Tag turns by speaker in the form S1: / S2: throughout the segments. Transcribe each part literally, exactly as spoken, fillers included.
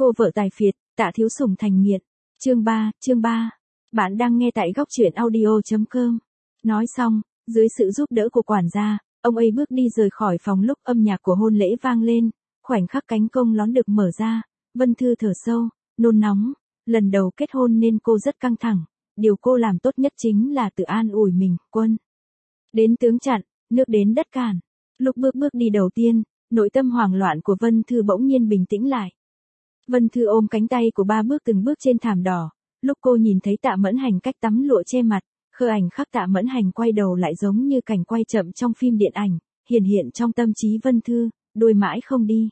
S1: Cô vợ tài phiệt, Tạ Thiếu Sủng thành nghiện. Chương ba, chương ba. Bạn đang nghe tại góc truyện audio chấm com. Nói xong, dưới sự giúp đỡ của quản gia, ông ấy bước đi rời khỏi phòng lúc âm nhạc của hôn lễ vang lên, khoảnh khắc cánh công lón được mở ra, Vân Thư thở sâu, nôn nóng, lần đầu kết hôn nên cô rất căng thẳng, điều cô làm tốt nhất chính là tự an ủi mình, quân. Đến tướng chặn, nước đến đất cản. Lúc bước bước đi đầu tiên, nội tâm hoảng loạn của Vân Thư bỗng nhiên bình tĩnh lại. Vân Thư ôm cánh tay của ba bước từng bước trên thảm đỏ, lúc cô nhìn thấy Tạ Mẫn Hành cách tắm lụa che mặt, khơ ảnh khắc Tạ Mẫn Hành quay đầu lại giống như cảnh quay chậm trong phim điện ảnh, hiển hiện trong tâm trí Vân Thư, đôi mãi không đi.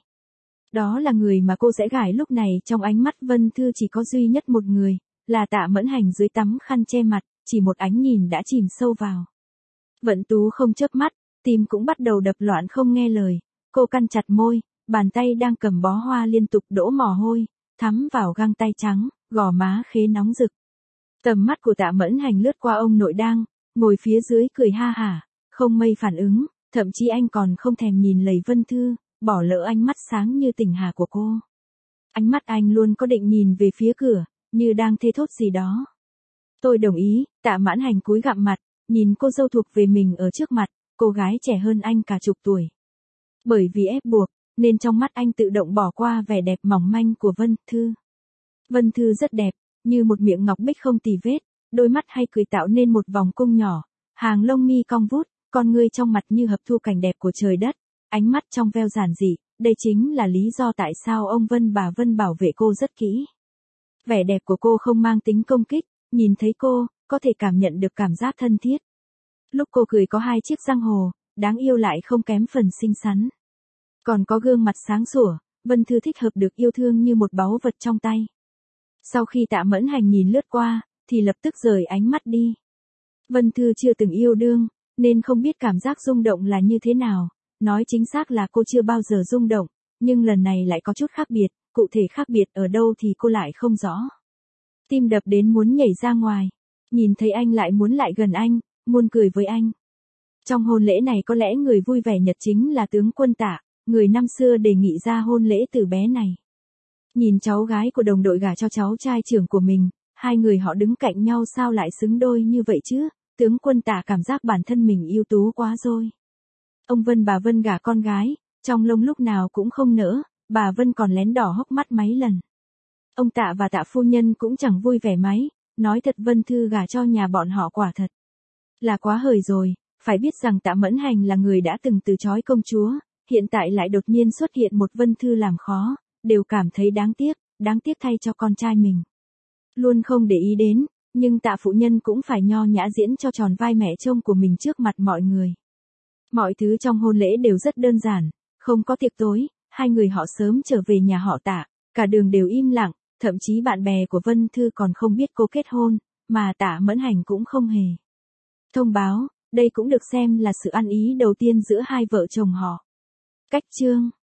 S1: Đó là người mà cô sẽ gả lúc này, trong ánh mắt Vân Thư chỉ có duy nhất một người, là Tạ Mẫn Hành dưới tắm khăn che mặt, chỉ một ánh nhìn đã chìm sâu vào. Vận Tú không chớp mắt, tim cũng bắt đầu đập loạn không nghe lời, cô cắn chặt môi, bàn tay đang cầm bó hoa liên tục đổ mồ hôi, thắm vào găng tay trắng, gò má khế nóng rực. Tầm mắt của Tạ Mẫn Hành lướt qua ông nội đang ngồi phía dưới cười ha hả, không mây phản ứng, thậm chí anh còn không thèm nhìn lầy Vân Thư, bỏ lỡ ánh mắt sáng như tỉnh hà của cô. Ánh mắt anh luôn có định nhìn về phía cửa, như đang thề thốt gì đó. Tôi đồng ý. Tạ Mẫn Hành cúi gặm mặt, nhìn cô dâu thuộc về mình ở trước mặt, cô gái trẻ hơn anh cả chục tuổi. Bởi vì ép buộc, nên trong mắt anh tự động bỏ qua vẻ đẹp mỏng manh của Vân Thư. Vân Thư rất đẹp, như một miệng ngọc bích không tì vết, đôi mắt hay cười tạo nên một vòng cung nhỏ, hàng lông mi cong vút, con ngươi trong mặt như hấp thu cảnh đẹp của trời đất, ánh mắt trong veo giản dị, đây chính là lý do tại sao ông Vân bà Vân bảo vệ cô rất kỹ. Vẻ đẹp của cô không mang tính công kích, nhìn thấy cô, có thể cảm nhận được cảm giác thân thiết. Lúc cô cười có hai chiếc răng hồ, đáng yêu lại không kém phần xinh xắn. Còn có gương mặt sáng sủa, Vân Thư thích hợp được yêu thương như một báu vật trong tay. Sau khi Tạ Mẫn Hành nhìn lướt qua, thì lập tức rời ánh mắt đi. Vân Thư chưa từng yêu đương, nên không biết cảm giác rung động là như thế nào, nói chính xác là cô chưa bao giờ rung động, nhưng lần này lại có chút khác biệt, cụ thể khác biệt ở đâu thì cô lại không rõ. Tim đập đến muốn nhảy ra ngoài, nhìn thấy anh lại muốn lại gần anh, muốn cười với anh. Trong hôn lễ này có lẽ người vui vẻ nhất chính là tướng quân Tạ, người năm xưa đề nghị ra hôn lễ từ bé này. Nhìn cháu gái của đồng đội gả cho cháu trai trưởng của mình, hai người họ đứng cạnh nhau sao lại xứng đôi như vậy chứ, tướng quân Tạ cảm giác bản thân mình ưu tú quá rồi. Ông Vân bà Vân gả con gái, trong lông lúc nào cũng không nỡ, bà Vân còn lén đỏ hốc mắt mấy lần. Ông Tạ và Tạ phu nhân cũng chẳng vui vẻ mấy, nói thật Vân Thư gả cho nhà bọn họ quả thật là quá hời rồi, phải biết rằng Tạ Mẫn Hành là người đã từng từ chối công chúa, hiện tại lại đột nhiên xuất hiện một Vân Thư làm khó, đều cảm thấy đáng tiếc, đáng tiếc thay cho con trai mình. Luôn không để ý đến, nhưng Tạ phụ nhân cũng phải nho nhã diễn cho tròn vai mẹ chồng của mình trước mặt mọi người. Mọi thứ trong hôn lễ đều rất đơn giản, không có tiệc tối, hai người họ sớm trở về nhà họ Tạ, cả đường đều im lặng, thậm chí bạn bè của Vân Thư còn không biết cô kết hôn, mà Tạ Mẫn Hành cũng không hề thông báo, đây cũng được xem là sự ăn ý đầu tiên giữa hai vợ chồng họ. Cách chương